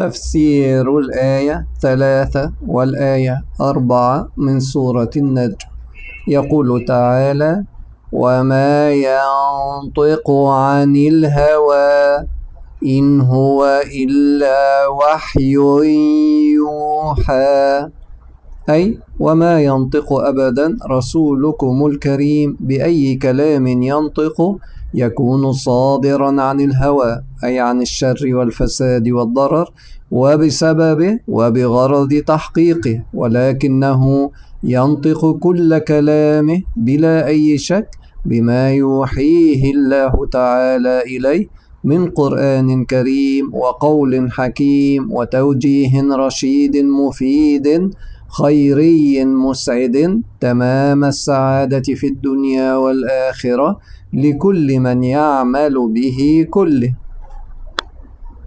تفسير الآية 3 والآية 4 من سورة النجم. يقول تعالى: وما ينطق عن الهوى إن هو إلا وحي يوحى، أي وما ينطق أبدا رسولكم الكريم بأي كلام ينطق يكون صادرا عن الهوى، أي عن الشر والفساد والضرر وبسببه وبغرض تحقيقه، ولكنه ينطق كل كلامه بلا أي شك بما يوحيه الله تعالى إليه من قرآن كريم وقول حكيم وتوجيه رشيد مفيد خيري مسعد تمام السعادة في الدنيا والآخرة لكل من يعمل به كله.